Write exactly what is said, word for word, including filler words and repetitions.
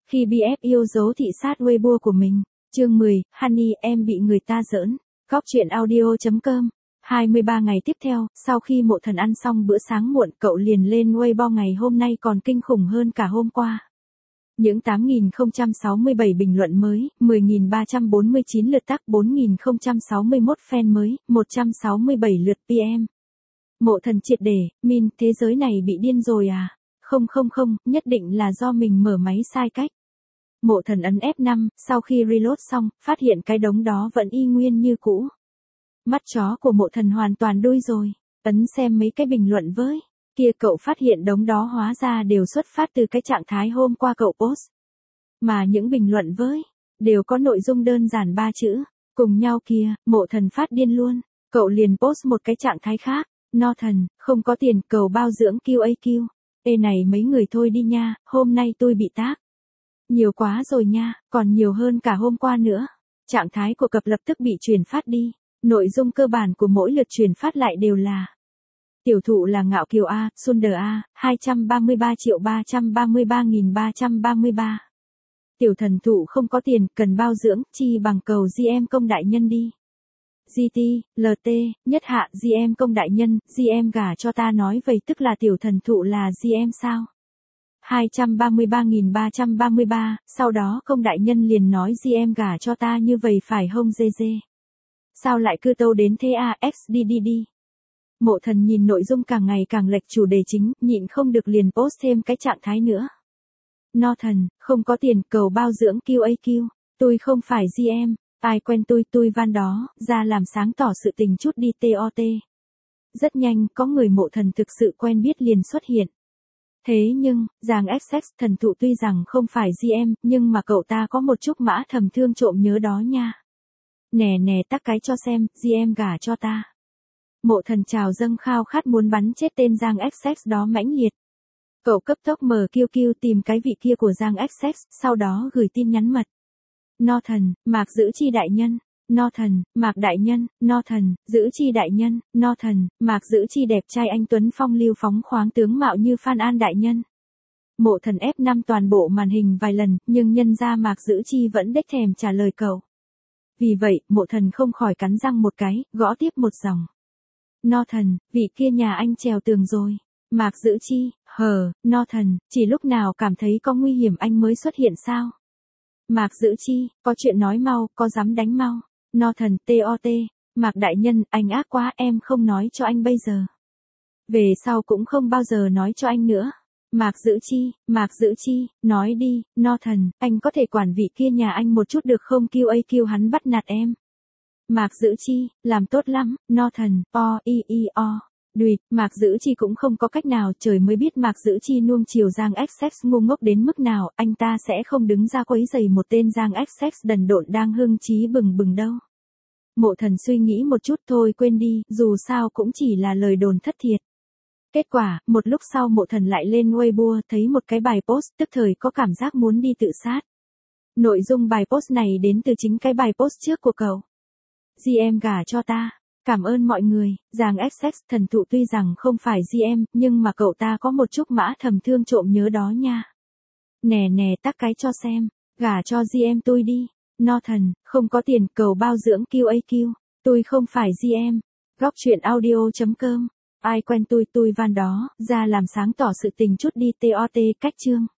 Khi bê ép yêu dấu thị sát Weibo của mình. Chương mười, Honey, em bị người ta giỡn. Góc truyện audio chấm com. hai mươi ba ngày tiếp theo, sau khi Mộ Thần ăn xong bữa sáng muộn, cậu liền lên Weibo ngày hôm nay còn kinh khủng hơn cả hôm qua. Những tám nghìn không trăm sáu mươi bảy bình luận mới, mười nghìn ba trăm bốn mươi chín lượt tác, bốn nghìn không trăm sáu mươi mốt fan mới, một trăm sáu mươi bảy lượt pê em. Mộ Thần triệt để, min, thế giới này bị điên rồi à? Không không không, nhất định là do mình mở máy sai cách. Mộ Thần ấn ép năm, sau khi reload xong, phát hiện cái đống đó vẫn y nguyên như cũ. Mắt chó của Mộ Thần hoàn toàn đuôi rồi, ấn xem mấy cái bình luận với. Kia cậu phát hiện đống đó hóa ra đều xuất phát từ cái trạng thái hôm qua cậu post. Mà những bình luận với, đều có nội dung đơn giản ba chữ, cùng nhau kìa, Mộ Thần phát điên luôn. Cậu liền post một cái trạng thái khác, no thần, không có tiền, cầu bao dưỡng quy a quy. Ê này mấy người thôi đi nha, hôm nay tôi bị tag. Nhiều quá rồi nha, còn nhiều hơn cả hôm qua nữa. Trạng thái của cập lập tức bị truyền phát đi. Nội dung cơ bản của mỗi lượt truyền phát lại đều là: tiểu thụ là Ngạo Kiều A, Sunder A, hai trăm ba mươi ba triệu ba trăm ba mươi ba nghìn ba trăm ba mươi ba. Tiểu thần thụ không có tiền, cần bao dưỡng, chi bằng cầu giê em công đại nhân đi. giê tê, lờ tê, nhất hạ giê em công đại nhân, giê em gả cho ta nói vậy tức là tiểu thần thụ là giê em sao? hai trăm ba mươi ba nghìn ba trăm ba mươi ba, sau đó công đại nhân liền nói giê em gả cho ta như vậy phải không dê dê? Sao lại cư tâu đến thế à, x đi đi đi. Mộ Thần nhìn nội dung càng ngày càng lệch chủ đề chính, nhịn không được liền post thêm cái trạng thái nữa. No thần, không có tiền, cầu bao dưỡng quy a quy. Tôi không phải giê em, ai quen tôi, tôi van đó, ra làm sáng tỏ sự tình chút đi tot. Rất nhanh, có người Mộ Thần thực sự quen biết liền xuất hiện. Thế nhưng, Giang ích ích thần thụ tuy rằng không phải giê em, nhưng mà cậu ta có một chút mã thầm thương trộm nhớ đó nha. Nè nè tắc cái cho xem, giê em gả cho ta. Mộ Thần trào dâng khao khát muốn bắn chết tên Giang ích ích đó mãnh liệt. Cậu cấp tốc mở kiu kiu tìm cái vị kia của Giang ích ích, sau đó gửi tin nhắn mật. No thần, Mạc giữ chi đại nhân. No thần, Mạc đại nhân. No thần, giữ chi đại nhân. No thần, Mạc giữ chi đẹp trai anh tuấn phong lưu phóng khoáng tướng mạo như Phan An đại nhân. Mộ Thần ép năm toàn bộ màn hình vài lần, nhưng nhân ra Mạc giữ chi vẫn đếch thèm trả lời cậu. Vì vậy, Mộ Thần không khỏi cắn răng một cái, gõ tiếp một dòng. No thần, vị kia nhà anh trèo tường rồi. Mạc giữ chi, hờ, no thần, chỉ lúc nào cảm thấy có nguy hiểm anh mới xuất hiện sao? Mạc giữ chi, có chuyện nói mau, có dám đánh mau. No thần, tot, Mạc đại nhân, anh ác quá, em không nói cho anh bây giờ. Về sau cũng không bao giờ nói cho anh nữa. Mạc giữ chi, Mạc giữ chi, nói đi, no thần, anh có thể quản vị kia nhà anh một chút được không, quy a quy hắn bắt nạt em. Mạc giữ chi, làm tốt lắm, no thần, o, i, i, o. Đùi, Mạc giữ chi cũng không có cách nào, trời mới biết Mạc giữ chi nuông chiều Giang ích ích ngu ngốc đến mức nào, anh ta sẽ không đứng ra quấy rầy một tên Giang ích ích đần độn đang hưng trí bừng bừng đâu. Mộ Thần suy nghĩ một chút thôi quên đi, dù sao cũng chỉ là lời đồn thất thiệt. Kết quả, một lúc sau Mộ Thần lại lên Weibo thấy một cái bài post, tức thời có cảm giác muốn đi tự sát. Nội dung bài post này đến từ chính cái bài post trước của cậu. giê em gả cho ta. Cảm ơn mọi người, Giang ích ích thần thụ tuy rằng không phải giê em, nhưng mà cậu ta có một chút mã thầm thương trộm nhớ đó nha. Nè nè tắc cái cho xem, gả cho giê em tôi đi. No thần, không có tiền, cầu bao dưỡng quy a quy. Tôi không phải giê em. Góc truyện audio chấm com. Ai quen tôi, tôi van đó, ra làm sáng tỏ sự tình chút đi tot cách chương.